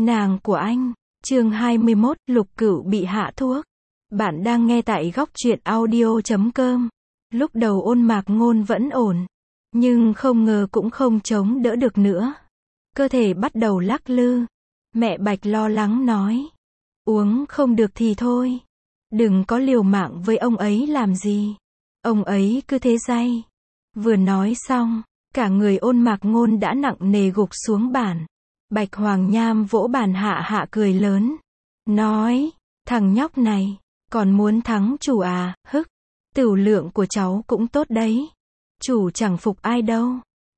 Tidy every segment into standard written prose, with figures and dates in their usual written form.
Nàng của anh. Chương 21, Lục Cửu bị hạ thuốc. Bạn đang nghe tại góc truyện audio.com. Lúc đầu Ôn Mạc Ngôn vẫn ổn, nhưng không ngờ cũng không chống đỡ được nữa. Cơ thể bắt đầu lắc lư. Mẹ Bạch lo lắng nói, uống không được thì thôi. Đừng có liều mạng với ông ấy làm gì. Ông ấy cứ thế day. Vừa nói xong, cả người Ôn Mạc Ngôn đã nặng nề gục xuống bàn. Bạch Hoàng Nham vỗ bàn hạ hạ cười lớn. Nói, thằng nhóc này, còn muốn thắng chủ à, hức. Tửu lượng của cháu cũng tốt đấy. Chủ chẳng phục ai đâu.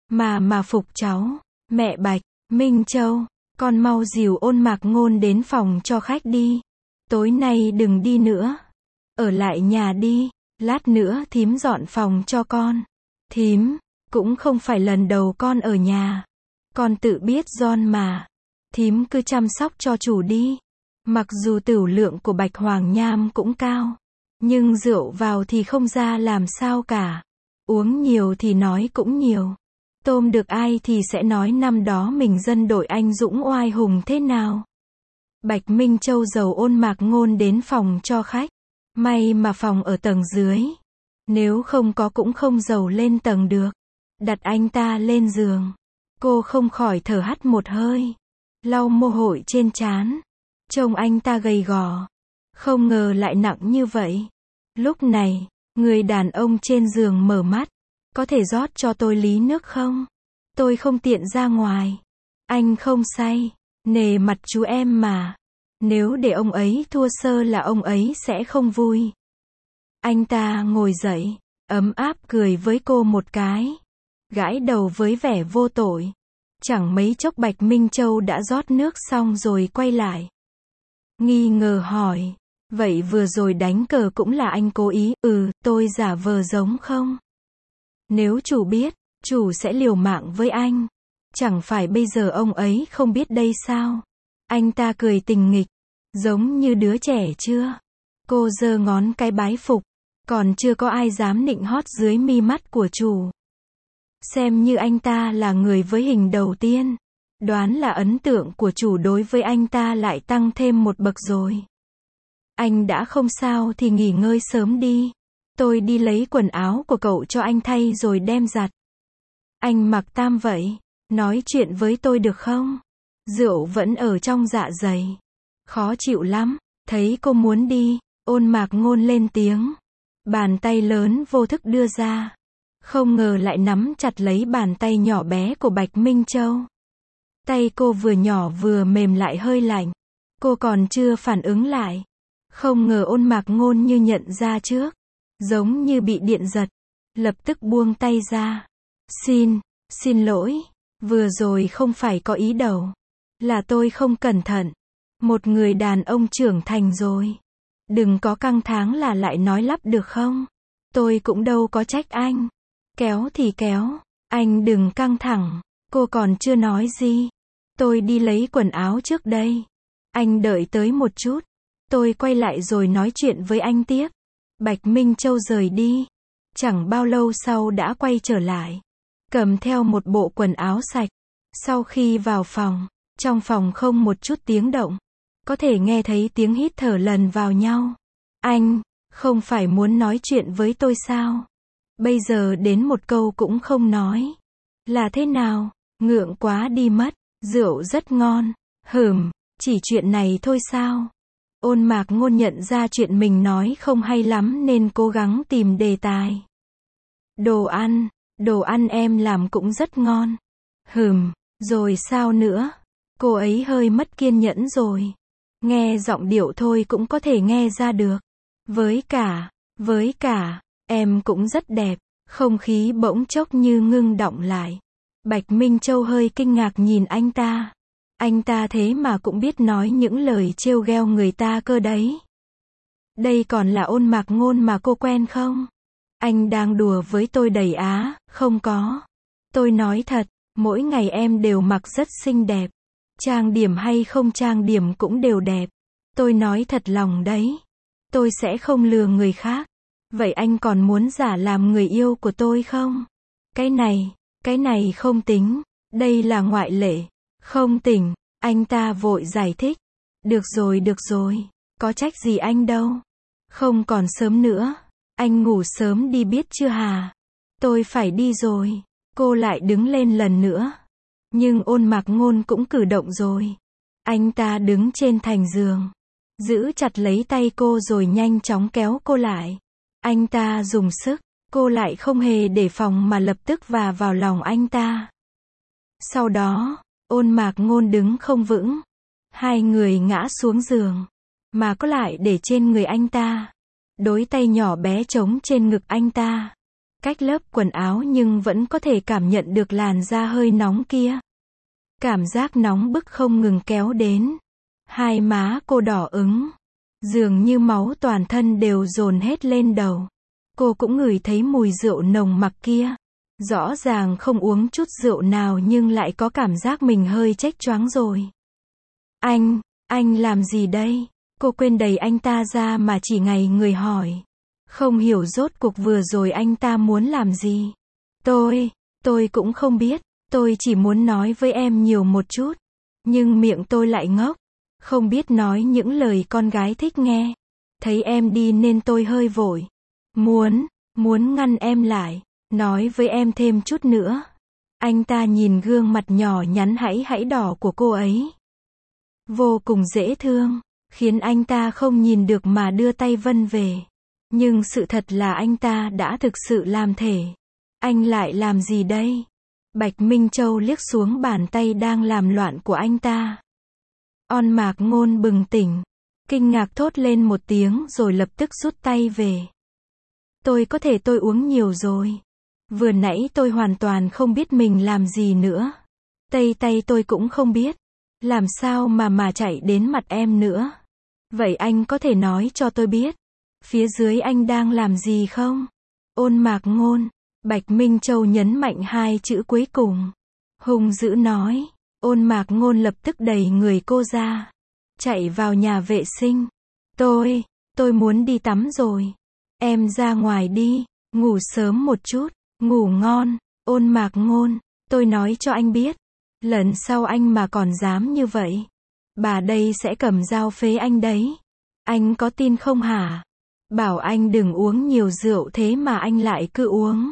Mà phục cháu. Mẹ Bạch, Minh Châu, con mau dìu Ôn Mạc Ngôn đến phòng cho khách đi. Tối nay đừng đi nữa. Ở lại nhà đi, lát nữa thím dọn phòng cho con. Thím, cũng không phải lần đầu con ở nhà. Con tự biết John mà. Thím cứ chăm sóc cho chủ đi. Mặc dù tửu lượng của Bạch Hoàng Nham cũng cao, nhưng rượu vào thì không ra làm sao cả. Uống nhiều thì nói cũng nhiều. Tôm được ai thì sẽ nói năm đó mình dân đội anh dũng oai hùng thế nào. Bạch Minh Châu dầu Ôn Mạc Ngôn đến phòng cho khách. May mà phòng ở tầng dưới. Nếu không có cũng không dầu lên tầng được. Đặt anh ta lên giường. Cô không khỏi thở hắt một hơi. Lau mồ hôi trên trán. Trông anh ta gầy gò. Không ngờ lại nặng như vậy. Lúc này, người đàn ông trên giường mở mắt. Có thể rót cho tôi ly nước không? Tôi không tiện ra ngoài. Anh không say. Nể mặt chú em mà. Nếu để ông ấy thua sơ là ông ấy sẽ không vui. Anh ta ngồi dậy, ấm áp cười với cô một cái. Gãi đầu với vẻ vô tội. Chẳng mấy chốc Bạch Minh Châu đã rót nước xong rồi quay lại. Nghi ngờ hỏi, vậy vừa rồi đánh cờ cũng là anh cố ý? Tôi giả vờ giống không? Nếu chủ biết, chủ sẽ liều mạng với anh. Chẳng phải bây giờ ông ấy không biết đây sao? Anh ta cười tình nghịch, giống như đứa trẻ chưa? Cô giơ ngón cái bái phục, còn chưa có ai dám nịnh hót dưới mi mắt của chủ. Xem như anh ta là người với hình đầu tiên. Đoán là ấn tượng của chủ đối với anh ta lại tăng thêm một bậc rồi. Anh đã không sao thì nghỉ ngơi sớm đi. Tôi đi lấy quần áo của cậu cho anh thay rồi đem giặt. Anh mặc tam vậy. Nói chuyện với tôi được không? Rượu vẫn ở trong dạ dày. Khó chịu lắm. Thấy cô muốn đi, Ôn Mạc Ngôn lên tiếng. Bàn tay lớn vô thức đưa ra. Không ngờ lại nắm chặt lấy bàn tay nhỏ bé của Bạch Minh Châu. Tay cô vừa nhỏ vừa mềm lại hơi lạnh. Cô còn chưa phản ứng lại. Không ngờ Ôn Mạc Ngôn như nhận ra trước. Giống như bị điện giật. Lập tức buông tay ra. Xin lỗi. Vừa rồi không phải có ý đầu. Là tôi không cẩn thận. Một người đàn ông trưởng thành rồi. Đừng có căng thẳng là lại nói lắp được không? Tôi cũng đâu có trách anh. Kéo thì kéo. Anh đừng căng thẳng. Cô còn chưa nói gì. Tôi đi lấy quần áo trước đây. Anh đợi tới một chút. Tôi quay lại rồi nói chuyện với anh tiếp. Bạch Minh Châu rời đi. Chẳng bao lâu sau đã quay trở lại. Cầm theo một bộ quần áo sạch. Sau khi vào phòng, trong phòng không một chút tiếng động. Có thể nghe thấy tiếng hít thở lần vào nhau. Anh, không phải muốn nói chuyện với tôi sao? Bây giờ đến một câu cũng không nói. Là thế nào? Ngượng quá đi mất. Rượu rất ngon. Chỉ chuyện này thôi sao? Ôn Mạc Ngôn nhận ra chuyện mình nói không hay lắm nên cố gắng tìm đề tài. Đồ ăn em làm cũng rất ngon. Rồi sao nữa? Cô ấy hơi mất kiên nhẫn rồi. Nghe giọng điệu thôi cũng có thể nghe ra được. Với cả, em cũng rất đẹp. Không khí bỗng chốc như ngưng đọng lại. Bạch Minh Châu hơi kinh ngạc nhìn anh ta. Anh ta thế mà cũng biết nói những lời trêu ghẹo người ta cơ đấy. Đây còn là Ôn Mạc Ngôn mà cô quen không? Anh đang đùa với tôi đầy á? Không có. Tôi nói thật, mỗi ngày em đều mặc rất xinh đẹp. Trang điểm hay không trang điểm cũng đều đẹp. Tôi nói thật lòng đấy. Tôi sẽ không lừa người khác. Vậy anh còn muốn giả làm người yêu của tôi không? Cái này không tính. Đây là ngoại lệ. Không tỉnh. Anh ta vội giải thích. Được rồi, có trách gì anh đâu. Không còn sớm nữa. Anh ngủ sớm đi biết chưa hả? Tôi phải đi rồi. Cô lại đứng lên lần nữa. Nhưng Ôn Mạc Ngôn cũng cử động rồi. Anh ta đứng trên thành giường, giữ chặt lấy tay cô rồi nhanh chóng kéo cô lại. Anh ta dùng sức, cô lại không hề đề phòng mà lập tức và vào lòng anh ta. Sau đó, Ôn Mạc Ngôn đứng không vững. Hai người ngã xuống giường, mà có lại để trên người anh ta. Đôi tay nhỏ bé trống trên ngực anh ta. Cách lớp quần áo nhưng vẫn có thể cảm nhận được làn da hơi nóng kia. Cảm giác nóng bức không ngừng kéo đến. Hai má cô đỏ ửng. Dường như máu toàn thân đều dồn hết lên đầu. Cô cũng ngửi thấy mùi rượu nồng mặc kia. Rõ ràng không uống chút rượu nào nhưng lại có cảm giác mình hơi chếch choáng rồi. Anh làm gì đây? Cô quên đẩy anh ta ra mà chỉ ngay người hỏi. Không hiểu rốt cuộc vừa rồi anh ta muốn làm gì. Tôi cũng không biết. Tôi chỉ muốn nói với em nhiều một chút. Nhưng miệng tôi lại ngốc. Không biết nói những lời con gái thích nghe. Thấy em đi nên tôi hơi vội. Muốn ngăn em lại. Nói với em thêm chút nữa. Anh ta nhìn gương mặt nhỏ nhắn hãy đỏ của cô ấy. Vô cùng dễ thương. Khiến anh ta không nhìn được mà đưa tay vân về. Nhưng sự thật là anh ta đã thực sự làm thể. Anh lại làm gì đây? Bạch Minh Châu liếc xuống bàn tay đang làm loạn của anh ta. Ôn Mạc Ngôn bừng tỉnh. Kinh ngạc thốt lên một tiếng rồi lập tức rút tay về. Tôi uống nhiều rồi. Vừa nãy tôi hoàn toàn không biết mình làm gì nữa. Tay tôi cũng không biết. Làm sao mà chạy đến mặt em nữa. Vậy anh có thể nói cho tôi biết. Phía dưới anh đang làm gì không? Ôn Mạc Ngôn. Bạch Minh Châu nhấn mạnh hai chữ cuối cùng. Hung dữ nói. Ôn Mạc Ngôn lập tức đẩy người cô ra. Chạy vào nhà vệ sinh. Tôi muốn đi tắm rồi. Em ra ngoài đi. Ngủ sớm một chút. Ngủ ngon. Ôn Mạc Ngôn. Tôi nói cho anh biết. Lần sau anh mà còn dám như vậy. Bà đây sẽ cầm dao phế anh đấy. Anh có tin không hả? Bảo anh đừng uống nhiều rượu thế mà anh lại cứ uống.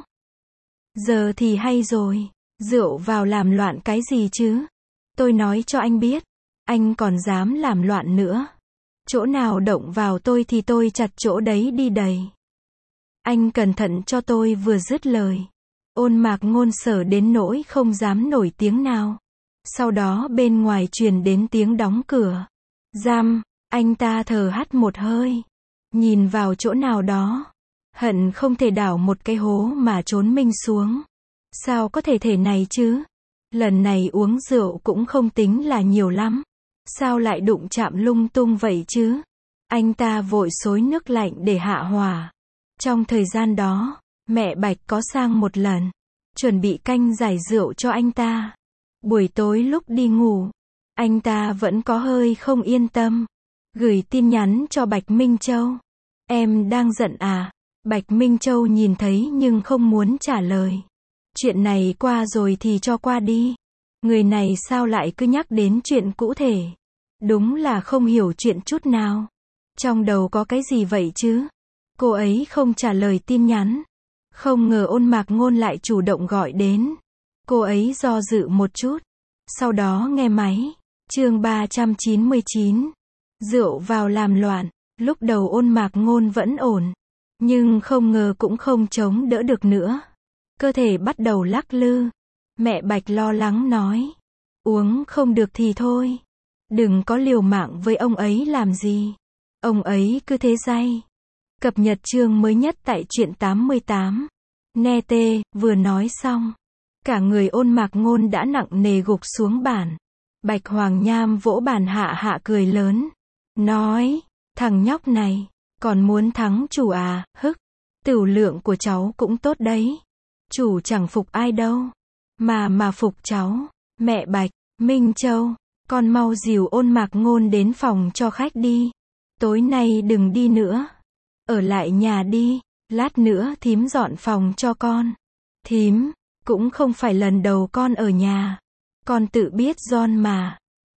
Giờ thì hay rồi. Rượu vào làm loạn cái gì chứ? Tôi nói cho anh biết. Anh còn dám làm loạn nữa. Chỗ nào động vào tôi thì tôi chặt chỗ đấy đi đầy. Anh cẩn thận cho tôi vừa dứt lời. Ôn Mạc Ngôn sở đến nỗi không dám nổi tiếng nào. Sau đó bên ngoài truyền đến tiếng đóng cửa. Anh ta thở hắt một hơi. Nhìn vào chỗ nào đó. Hận không thể đảo một cái hố mà trốn mình xuống. Sao có thể này chứ? Lần này uống rượu cũng không tính là nhiều lắm. Sao lại đụng chạm lung tung vậy chứ? Anh ta vội xối nước lạnh để hạ hỏa. Trong thời gian đó, mẹ Bạch có sang một lần. Chuẩn bị canh giải rượu cho anh ta. Buổi tối lúc đi ngủ, anh ta vẫn có hơi không yên tâm. Gửi tin nhắn cho Bạch Minh Châu. Em đang giận à? Bạch Minh Châu nhìn thấy nhưng không muốn trả lời. Chuyện này qua rồi thì cho qua đi. Người này sao lại cứ nhắc đến chuyện cũ thể. Đúng là không hiểu chuyện chút nào. Trong đầu có cái gì vậy chứ? Cô ấy không trả lời tin nhắn. Không ngờ Ôn Mạc Ngôn lại chủ động gọi đến. Cô ấy do dự một chút. Sau đó nghe máy. Chương 399. Rượu vào làm loạn. Lúc đầu Ôn Mạc Ngôn vẫn ổn. Nhưng không ngờ cũng không chống đỡ được nữa. Cơ thể bắt đầu lắc lư. Mẹ Bạch lo lắng nói. Uống không được thì thôi. Đừng có liều mạng với ông ấy làm gì. Ông ấy cứ thế day. Cập nhật chương mới nhất tại truyện 88. Nete, vừa nói xong. Cả người Ôn Mạc Ngôn đã nặng nề gục xuống bàn. Bạch Hoàng Nham vỗ bàn hạ cười lớn. Nói, thằng nhóc này, còn muốn thắng chủ à, hức. Tửu lượng của cháu cũng tốt đấy. Chủ chẳng phục ai đâu. Mà phục cháu. Mẹ Bạch, Minh Châu, con mau dìu Ôn Mạc Ngôn đến phòng cho khách đi. Tối nay đừng đi nữa. Ở lại nhà đi. Lát nữa thím dọn phòng cho con. Thím, cũng không phải lần đầu con ở nhà. Con tự biết John mà.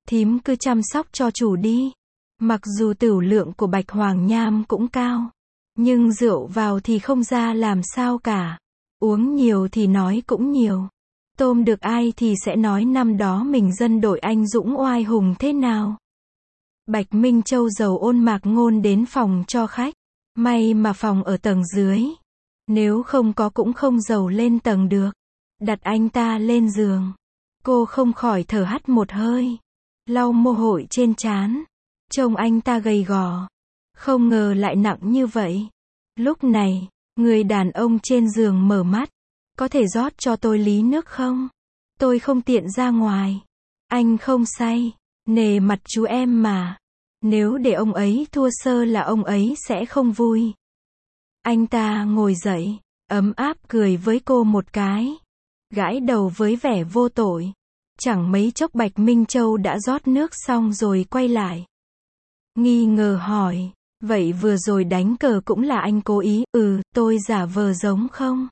Thím cứ chăm sóc cho chủ đi. Mặc dù tửu lượng của Bạch Hoàng Nham cũng cao, nhưng rượu vào thì không ra làm sao cả. Uống nhiều thì nói cũng nhiều. Tôm được ai thì sẽ nói năm đó mình dân đội anh dũng oai hùng thế nào. Bạch Minh Châu dầu ôn Mạc Ngôn đến phòng cho khách. May mà phòng ở tầng dưới. Nếu không có cũng không dầu lên tầng được. Đặt anh ta lên giường. Cô không khỏi thở hắt một hơi. Lau mồ hôi trên trán. Trông anh ta gầy gò. Không ngờ lại nặng như vậy. Lúc này, người đàn ông trên giường mở mắt. Có thể rót cho tôi ly nước không? Tôi không tiện ra ngoài. Anh không say. Nể mặt chú em mà. Nếu để ông ấy thua sơ là ông ấy sẽ không vui. Anh ta ngồi dậy, ấm áp cười với cô một cái. Gãi đầu với vẻ vô tội. Chẳng mấy chốc Bạch Minh Châu đã rót nước xong rồi quay lại. Nghi ngờ hỏi, vậy vừa rồi đánh cờ cũng là anh cố ý? Tôi giả vờ giống không?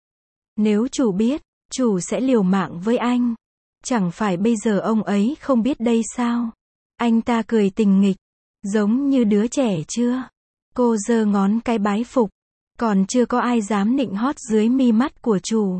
Nếu chủ biết, chủ sẽ liều mạng với anh. Chẳng phải bây giờ ông ấy không biết đây sao? Anh ta cười tình nghịch, giống như đứa trẻ chưa? Cô giơ ngón cái bái phục. Còn chưa có ai dám nịnh hót dưới mi mắt của chủ.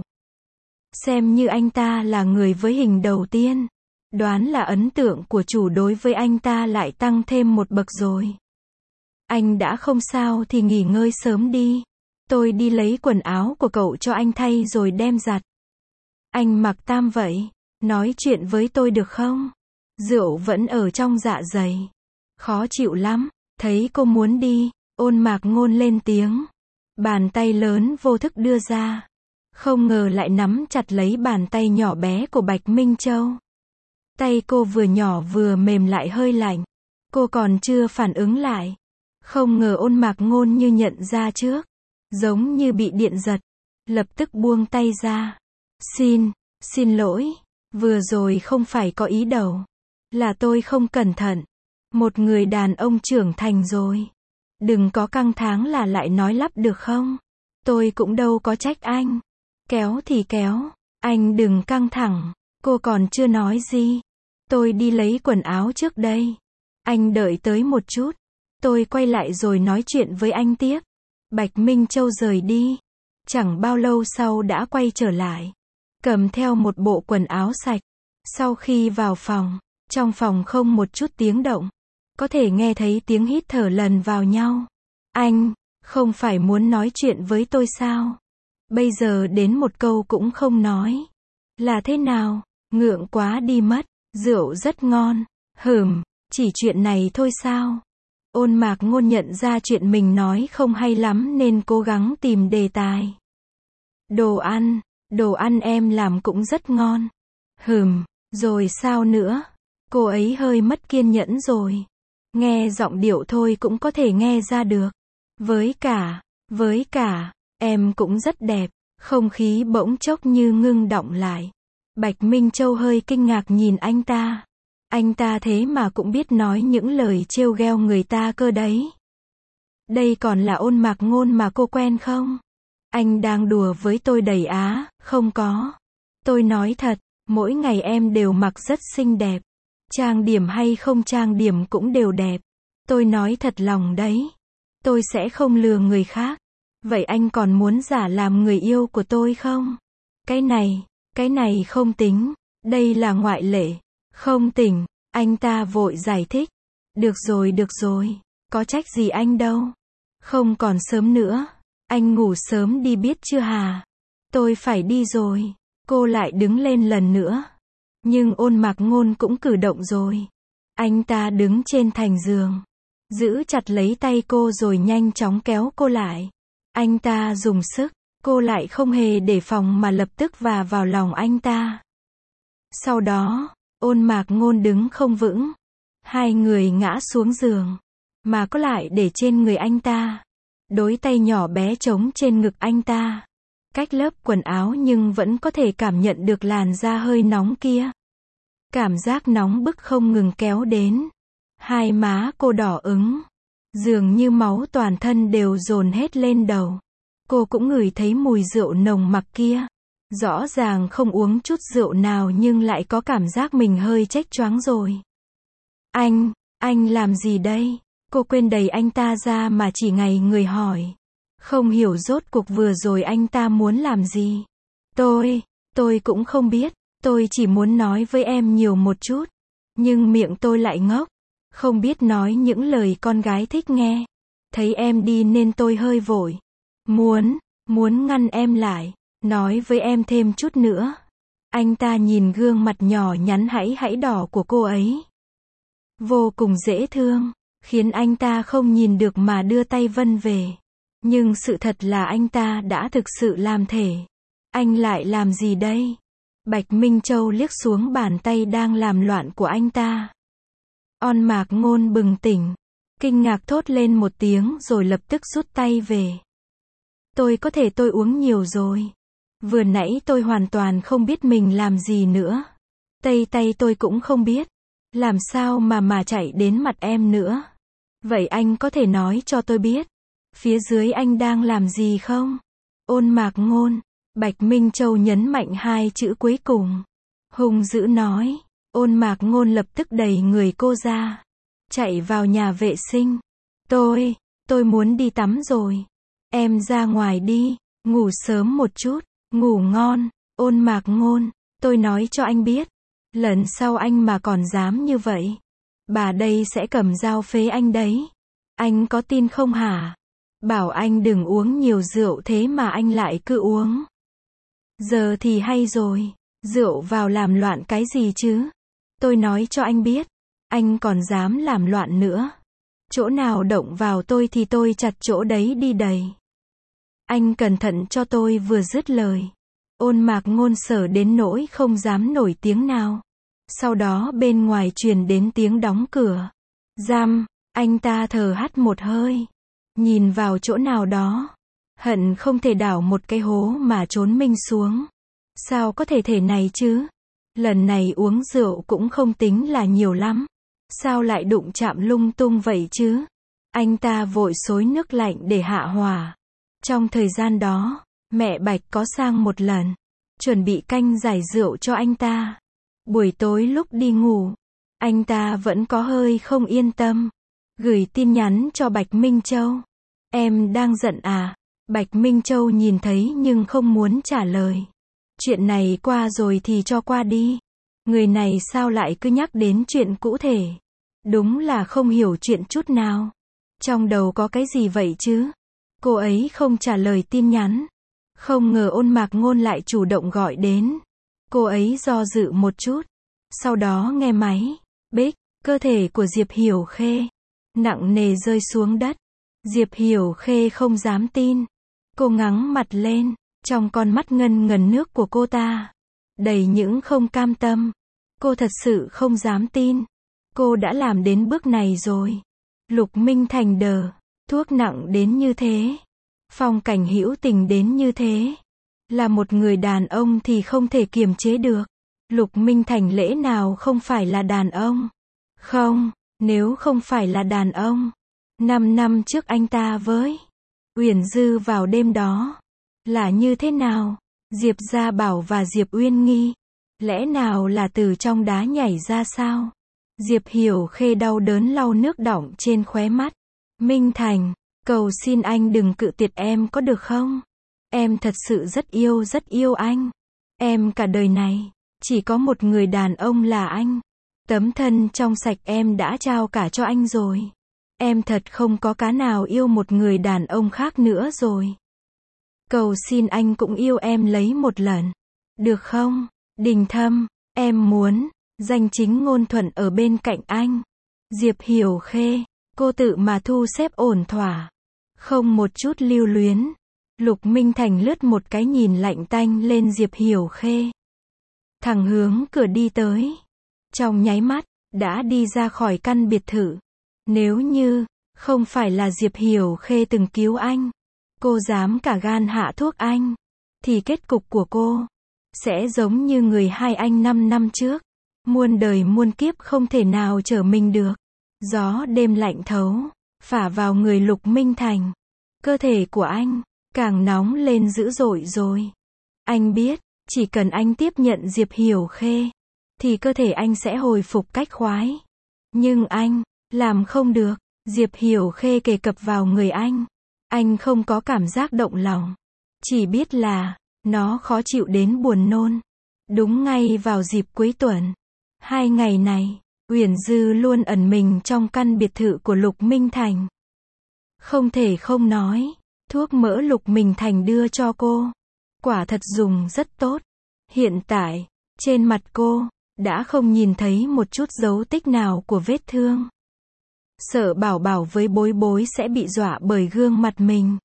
Xem như anh ta là người với hình đầu tiên. Đoán là ấn tượng của chủ đối với anh ta lại tăng thêm một bậc rồi. Anh đã không sao thì nghỉ ngơi sớm đi. Tôi đi lấy quần áo của cậu cho anh thay rồi đem giặt. Anh mặc tam vậy. Nói chuyện với tôi được không? Rượu vẫn ở trong dạ dày. Khó chịu lắm. Thấy cô muốn đi, ôn Mạc Ngôn lên tiếng. Bàn tay lớn vô thức đưa ra. Không ngờ lại nắm chặt lấy bàn tay nhỏ bé của Bạch Minh Châu. Tay cô vừa nhỏ vừa mềm lại hơi lạnh. Cô còn chưa phản ứng lại. Không ngờ ôn Mạc Ngôn như nhận ra trước. Giống như bị điện giật. Lập tức buông tay ra. Xin lỗi. Vừa rồi không phải có ý đâu. Là tôi không cẩn thận. Một người đàn ông trưởng thành rồi. Đừng có căng thẳng là lại nói lắp được không? Tôi cũng đâu có trách anh. Kéo thì kéo. Anh đừng căng thẳng. Cô còn chưa nói gì. Tôi đi lấy quần áo trước đây. Anh đợi tới một chút. Tôi quay lại rồi nói chuyện với anh tiếp. Bạch Minh Châu rời đi. Chẳng bao lâu sau đã quay trở lại. Cầm theo một bộ quần áo sạch. Sau khi vào phòng, trong phòng không một chút tiếng động. Có thể nghe thấy tiếng hít thở lần vào nhau. Anh, không phải muốn nói chuyện với tôi sao? Bây giờ đến một câu cũng không nói. Là thế nào? Ngượng quá đi mất. Rượu rất ngon. Chỉ chuyện này thôi sao? Ôn Mạc Ngôn nhận ra chuyện mình nói không hay lắm nên cố gắng tìm đề tài. Đồ ăn em làm cũng rất ngon. Rồi sao nữa? Cô ấy hơi mất kiên nhẫn rồi. Nghe giọng điệu thôi cũng có thể nghe ra được. Với cả, em cũng rất đẹp. Không khí bỗng chốc như ngưng đọng lại. Bạch Minh Châu hơi kinh ngạc nhìn anh ta. Anh ta thế mà cũng biết nói những lời trêu ghẹo người ta cơ đấy. Đây còn là ôn Mạc Ngôn mà cô quen không? Anh đang đùa với tôi đầy á, không có. Tôi nói thật, mỗi ngày em đều mặc rất xinh đẹp. Trang điểm hay không trang điểm cũng đều đẹp. Tôi nói thật lòng đấy. Tôi sẽ không lừa người khác. Vậy anh còn muốn giả làm người yêu của tôi không? Cái này không tính. Đây là ngoại lệ. Không tỉnh. Anh ta vội giải thích. Được rồi. Có trách gì anh đâu. Không còn sớm nữa. Anh ngủ sớm đi biết chưa hả? Tôi phải đi rồi. Cô lại đứng lên lần nữa. Nhưng ôn Mạc Ngôn cũng cử động rồi. Anh ta đứng trên thành giường. Giữ chặt lấy tay cô rồi nhanh chóng kéo cô lại. Anh ta dùng sức. Cô lại không hề đề phòng mà lập tức vào lòng anh ta. Sau đó, ôn Mạc Ngôn đứng không vững. Hai người ngã xuống giường. Mà có lại để trên người anh ta. Đôi tay nhỏ bé trống trên ngực anh ta. Cách lớp quần áo nhưng vẫn có thể cảm nhận được làn da hơi nóng kia. Cảm giác nóng bức không ngừng kéo đến. Hai má cô đỏ ửng. Dường như máu toàn thân đều dồn hết lên đầu. Cô cũng ngửi thấy mùi rượu nồng mặc kia. Rõ ràng không uống chút rượu nào nhưng lại có cảm giác mình hơi chếch choáng rồi. Anh làm gì đây? Cô quên đẩy anh ta ra mà chỉ ngày người hỏi. Không hiểu rốt cuộc vừa rồi anh ta muốn làm gì. Tôi cũng không biết, tôi chỉ muốn nói với em nhiều một chút. Nhưng miệng tôi lại ngốc, không biết nói những lời con gái thích nghe. Thấy em đi nên tôi hơi vội. Muốn ngăn em lại, nói với em thêm chút nữa. Anh ta nhìn gương mặt nhỏ nhắn hãy đỏ của cô ấy. Vô cùng dễ thương, khiến anh ta không nhìn được mà đưa tay vân về. Nhưng sự thật là anh ta đã thực sự làm thể. Anh lại làm gì đây? Bạch Minh Châu liếc xuống bàn tay đang làm loạn của anh ta. On Mạc Ngôn bừng tỉnh, kinh ngạc thốt lên một tiếng rồi lập tức rút tay về. Tôi uống nhiều rồi. Vừa nãy tôi hoàn toàn không biết mình làm gì nữa. Tay tôi cũng không biết. Làm sao mà chạy đến mặt em nữa. Vậy anh có thể nói cho tôi biết. Phía dưới anh đang làm gì không? On Mạc Ngôn. Bạch Minh Châu nhấn mạnh hai chữ cuối cùng. Hung dữ nói. On Mạc Ngôn lập tức đẩy người cô ra. Chạy vào nhà vệ sinh. Tôi muốn đi tắm rồi. Em ra ngoài đi. Ngủ sớm một chút. Ngủ ngon. On Mạc Ngôn. Tôi nói cho anh biết. Lần sau anh mà còn dám như vậy. Bà đây sẽ cầm dao phế anh đấy. Anh có tin không hả? Bảo anh đừng uống nhiều rượu thế mà anh lại cứ uống. Giờ thì hay rồi. Rượu vào làm loạn cái gì chứ? Tôi nói cho anh biết. Anh còn dám làm loạn nữa. Chỗ nào động vào tôi thì tôi chặt chỗ đấy đi đầy. Anh cẩn thận cho tôi vừa dứt lời. On Mạc Ngôn sở đến nỗi không dám nổi tiếng nào. Sau đó bên ngoài truyền đến tiếng đóng cửa. Anh ta thở hắt một hơi. Nhìn vào chỗ nào đó. Hận không thể đảo một cái hố mà trốn mình xuống. Sao có thể này chứ? Lần này uống rượu cũng không tính là nhiều lắm. Sao lại đụng chạm lung tung vậy chứ? Anh ta vội xối nước lạnh để hạ hỏa. Trong thời gian đó, mẹ Bạch có sang một lần. Chuẩn bị canh giải rượu cho anh ta. Buổi tối lúc đi ngủ, anh ta vẫn có hơi không yên tâm. Gửi tin nhắn cho Bạch Minh Châu. Em đang giận à? Bạch Minh Châu nhìn thấy nhưng không muốn trả lời. Chuyện này qua rồi thì cho qua đi. Người này sao lại cứ nhắc đến chuyện cũ thể. Đúng là không hiểu chuyện chút nào. Trong đầu có cái gì vậy chứ? Cô ấy không trả lời tin nhắn. Không ngờ On Mạc Ngôn lại chủ động gọi đến. Cô ấy do dự một chút. Sau đó nghe máy. Bích, cơ thể của Diệp Hiểu Khê nặng nề rơi xuống đất. Diệp Hiểu Khê không dám tin. Cô ngẩng mặt lên. Trong con mắt ngân ngấn nước của cô ta đầy những không cam tâm. Cô thật sự không dám tin. Cô đã làm đến bước này rồi. Lục Minh Thành đờ. Thuốc nặng đến như thế. Phong Cảnh hữu tình đến như thế. Là một người đàn ông thì không thể kiềm chế được. Lục Minh Thành lẽ nào không phải là đàn ông? Không, nếu không phải là đàn ông. 5 năm trước anh ta với Uyển Dư vào đêm đó. Là như thế nào? Diệp Gia Bảo và Diệp Uyên Nghi. Lẽ nào là từ trong đá nhảy ra sao? Diệp Hiểu Khê đau đớn lau nước đọng trên khóe mắt. Minh Thành, cầu xin anh đừng cự tuyệt em có được không? Em thật sự rất yêu anh. Em cả đời này, chỉ có một người đàn ông là anh. Tấm thân trong sạch em đã trao cả cho anh rồi. Em thật không có cá nào yêu một người đàn ông khác nữa rồi. Cầu xin anh cũng yêu em lấy một lần. Được không? Đình Thâm, em muốn danh chính ngôn thuận ở bên cạnh anh. Diệp Hiểu Khê, cô tự mà thu xếp ổn thỏa. Không một chút lưu luyến. Lục Minh Thành lướt một cái nhìn lạnh tanh lên Diệp Hiểu Khê. Thẳng hướng cửa đi tới. Trong nháy mắt, đã đi ra khỏi căn biệt thự. Nếu như không phải là Diệp Hiểu Khê từng cứu anh, cô dám cả gan hạ thuốc anh, thì kết cục của cô sẽ giống như người hai anh 5 năm trước. Muôn đời muôn kiếp không thể nào trở mình được. Gió đêm lạnh thấu, phả vào người Lục Minh Thành. Cơ thể của anh càng nóng lên dữ dội rồi. Anh biết, chỉ cần anh tiếp nhận Diệp Hiểu Khê, thì cơ thể anh sẽ hồi phục cách khoái. Nhưng anh, làm không được. Diệp Hiểu Khê kề cập vào người anh không có cảm giác động lòng. Chỉ biết là, nó khó chịu đến buồn nôn. Đúng ngay vào dịp cuối tuần. 2 ngày này, Uyển Dư luôn ẩn mình trong căn biệt thự của Lục Minh Thành. Không thể không nói, thuốc mỡ Lục Minh Thành đưa cho cô, quả thật dùng rất tốt. Hiện tại, trên mặt cô, đã không nhìn thấy một chút dấu tích nào của vết thương. Sợ Bảo Bảo với Bối Bối sẽ bị dọa bởi gương mặt mình.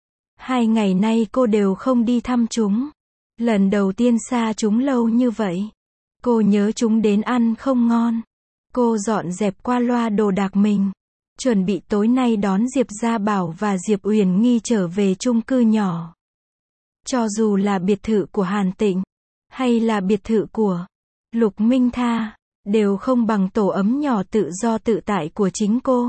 2 ngày nay cô đều không đi thăm chúng. Lần đầu tiên xa chúng lâu như vậy. Cô nhớ chúng đến ăn không ngon. Cô dọn dẹp qua loa đồ đạc mình. Chuẩn bị tối nay đón Diệp Gia Bảo và Diệp Uyển Nghi trở về chung cư nhỏ. Cho dù là biệt thự của Hàn Tịnh, hay là biệt thự của Lục Minh Tha, đều không bằng tổ ấm nhỏ tự do tự tại của chính cô.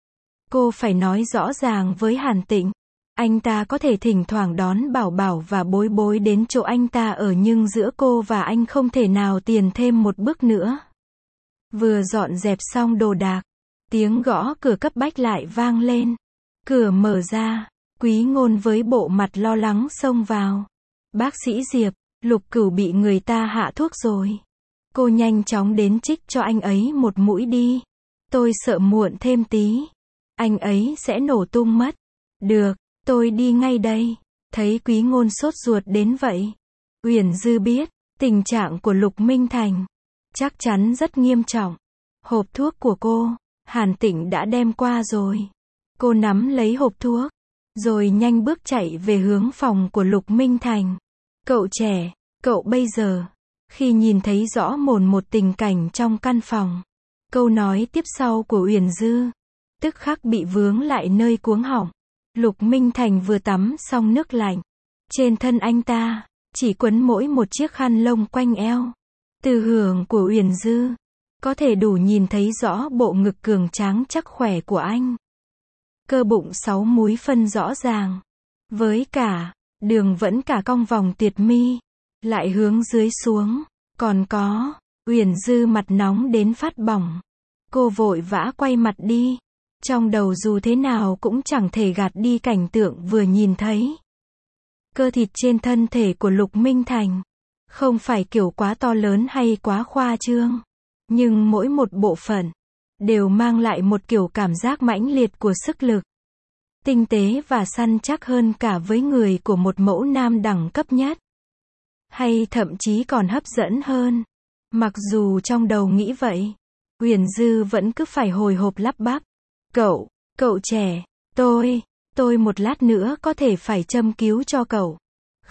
Cô phải nói rõ ràng với Hàn Tịnh. Anh ta có thể thỉnh thoảng đón Bảo Bảo và Bối Bối đến chỗ anh ta ở, nhưng giữa cô và anh không thể nào tiến thêm một bước nữa. Vừa dọn dẹp xong đồ đạc, tiếng gõ cửa cấp bách lại vang lên. Cửa mở ra, Quý Ngôn với bộ mặt lo lắng xông vào. Bác sĩ Diệp, Lục Cửu bị người ta hạ thuốc rồi. Cô nhanh chóng đến trích cho anh ấy một mũi đi. Tôi sợ muộn thêm tí, anh ấy sẽ nổ tung mất. Được, tôi đi ngay đây. Thấy Quý Ngôn sốt ruột đến vậy, Uyển Dư biết, tình trạng của Lục Minh Thành chắc chắn rất nghiêm trọng. Hộp thuốc của cô, Hàn Tịnh đã đem qua rồi. Cô nắm lấy hộp thuốc, rồi nhanh bước chạy về hướng phòng của Lục Minh Thành. Cậu trẻ, cậu bây giờ, khi nhìn thấy rõ mồn một tình cảnh trong căn phòng, câu nói tiếp sau của Uyển Dư tức khắc bị vướng lại nơi cuống họng. Lục Minh Thành vừa tắm xong nước lạnh. Trên thân anh ta, chỉ quấn mỗi một chiếc khăn lông quanh eo. Từ hưởng của Uyển Dư, có thể đủ nhìn thấy rõ bộ ngực cường tráng chắc khỏe của anh. Cơ bụng 6 múi phân rõ ràng. Với cả, đường vẫn cả cong vòng tuyệt mi, lại hướng dưới xuống. Còn có, Uyển Dư mặt nóng đến phát bỏng. Cô vội vã quay mặt đi. Trong đầu dù thế nào cũng chẳng thể gạt đi cảnh tượng vừa nhìn thấy. Cơ thịt trên thân thể của Lục Minh Thành, không phải kiểu quá to lớn hay quá khoa trương, nhưng mỗi một bộ phận đều mang lại một kiểu cảm giác mãnh liệt của sức lực. Tinh tế và săn chắc hơn cả với người của một mẫu nam đẳng cấp nhất. Hay thậm chí còn hấp dẫn hơn. Mặc dù trong đầu nghĩ vậy, Uyển Dư vẫn cứ phải hồi hộp lắp bắp. Cậu trẻ, tôi một lát nữa có thể phải châm cứu cho cậu.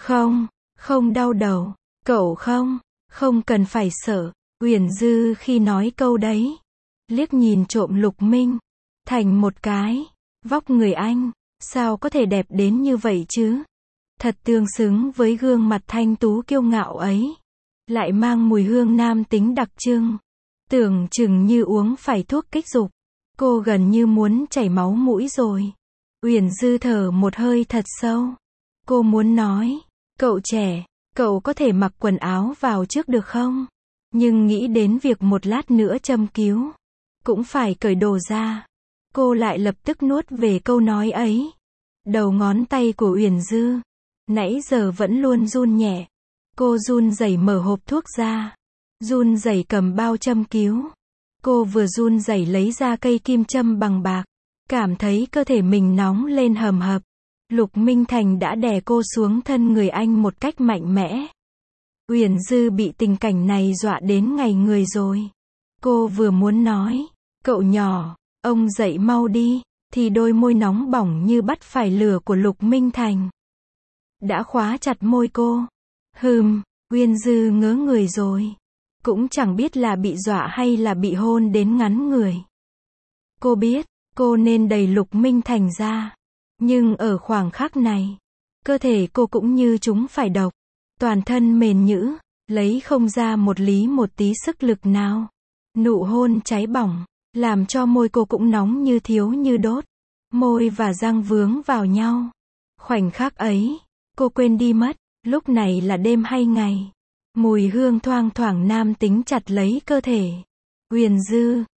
Không đau đầu. Cậu không cần phải sợ. Uyển Dư khi nói câu đấy, liếc nhìn trộm Lục Minh Thành một cái. Vóc người anh, sao có thể đẹp đến như vậy chứ? Thật tương xứng với gương mặt thanh tú kiêu ngạo ấy. Lại mang mùi hương nam tính đặc trưng. Tưởng chừng như uống phải thuốc kích dục. Cô gần như muốn chảy máu mũi rồi. Uyển Dư thở một hơi thật sâu. Cô muốn nói, cậu trẻ, cậu có thể mặc quần áo vào trước được không? Nhưng nghĩ đến việc một lát nữa châm cứu, cũng phải cởi đồ ra. Cô lại lập tức nuốt về câu nói ấy. Đầu ngón tay của Uyển Dư, nãy giờ vẫn luôn run nhẹ. Cô run rẩy mở hộp thuốc ra. Run rẩy cầm bao châm cứu. Cô vừa run rẩy lấy ra cây kim châm bằng bạc. Cảm thấy cơ thể mình nóng lên hầm hập. Lục Minh Thành đã đè cô xuống thân người anh một cách mạnh mẽ. Uyển Dư bị tình cảnh này dọa đến ngày người rồi. Cô vừa muốn nói, cậu nhỏ, ông dậy mau đi, thì đôi môi nóng bỏng như bắt phải lửa của Lục Minh Thành đã khóa chặt môi cô. Uyển Dư ngớ người rồi. Cũng chẳng biết là bị dọa hay là bị hôn đến ngắn người. Cô biết, cô nên đẩy Lục Minh Thành ra. Nhưng ở khoảng khắc này, cơ thể cô cũng như chúng phải độc. Toàn thân mềm nhũn, lấy không ra một tí sức lực nào. Nụ hôn cháy bỏng, làm cho môi cô cũng nóng như thiếu như đốt. Môi và răng vướng vào nhau. Khoảnh khắc ấy, cô quên đi mất, lúc này là đêm hay ngày. Mùi hương thoang thoảng nam tính chặt lấy cơ thể. Uyển Dư,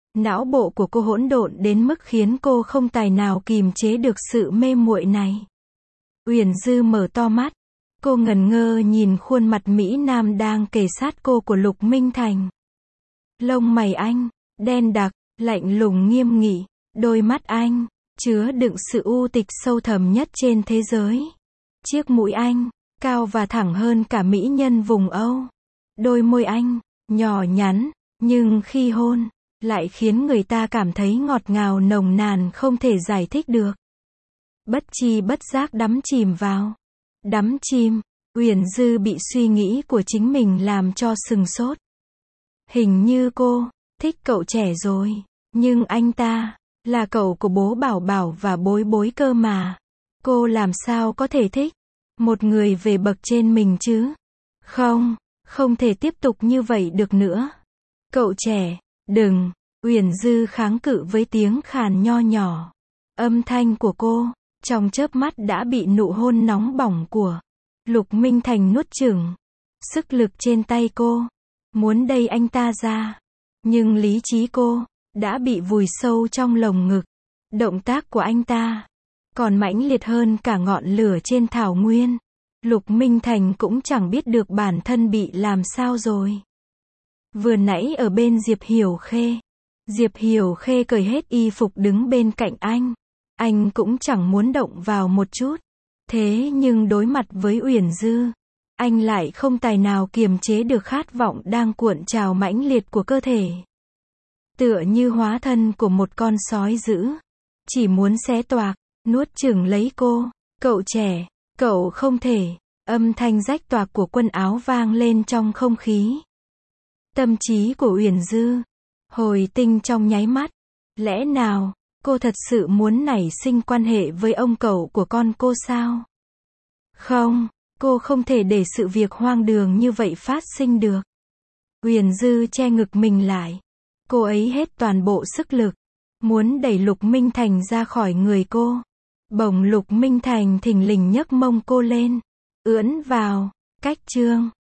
Não bộ của cô hỗn độn đến mức khiến cô không tài nào kìm chế được sự mê muội này. Uyển Dư mở to mắt. Cô ngẩn ngơ nhìn khuôn mặt Mỹ Nam đang kề sát cô của Lục Minh Thành. Lông mày anh, đen đặc, lạnh lùng nghiêm nghị. Đôi mắt anh, chứa đựng sự u tịch sâu thẳm nhất trên thế giới. Chiếc mũi anh, cao và thẳng hơn cả mỹ nhân vùng Âu. Đôi môi anh, nhỏ nhắn, nhưng khi hôn, lại khiến người ta cảm thấy ngọt ngào nồng nàn không thể giải thích được. Bất tri bất giác đắm chìm vào. Đắm chìm, Uyển Dư bị suy nghĩ của chính mình làm cho sừng sốt. Hình như cô thích cậu trẻ rồi, nhưng anh ta là cậu của bố Bảo Bảo và Bối Bối cơ mà. Cô làm sao có thể thích một người về bậc trên mình chứ? Không, không thể tiếp tục như vậy được nữa. Cậu trẻ, đừng. Uyển Dư kháng cự với tiếng khàn nho nhỏ. Âm thanh của cô, trong chớp mắt đã bị nụ hôn nóng bỏng của Lục Minh Thành nuốt chửng. Sức lực trên tay cô, muốn đẩy anh ta ra. Nhưng lý trí cô, đã bị vùi sâu trong lồng ngực. Động tác của anh ta, còn mãnh liệt hơn cả ngọn lửa trên thảo nguyên. Lục Minh Thành cũng chẳng biết được bản thân bị làm sao rồi. Vừa nãy ở bên Diệp Hiểu Khê. Diệp Hiểu Khê cởi hết y phục đứng bên cạnh anh. Anh cũng chẳng muốn động vào một chút. Thế nhưng đối mặt với Uyển Dư, anh lại không tài nào kiềm chế được khát vọng đang cuộn trào mãnh liệt của cơ thể. Tựa như hóa thân của một con sói dữ. Chỉ muốn xé toạc, nuốt chửng lấy cô. Cậu trẻ, cậu không thể. Âm thanh rách toạc của quần áo vang lên trong không khí. Tâm trí của Uyển Dư hồi tinh trong nháy mắt. Lẽ nào cô thật sự muốn nảy sinh quan hệ với ông cậu của con cô sao? Không, cô không thể để sự việc hoang đường như vậy phát sinh được. Uyển Dư che ngực mình lại. Cô ấy hết toàn bộ sức lực, muốn đẩy Lục Minh Thành ra khỏi người cô. Bỗng Lục Minh Thành thình lình nhấc mông cô lên, ưỡn vào. Cách chương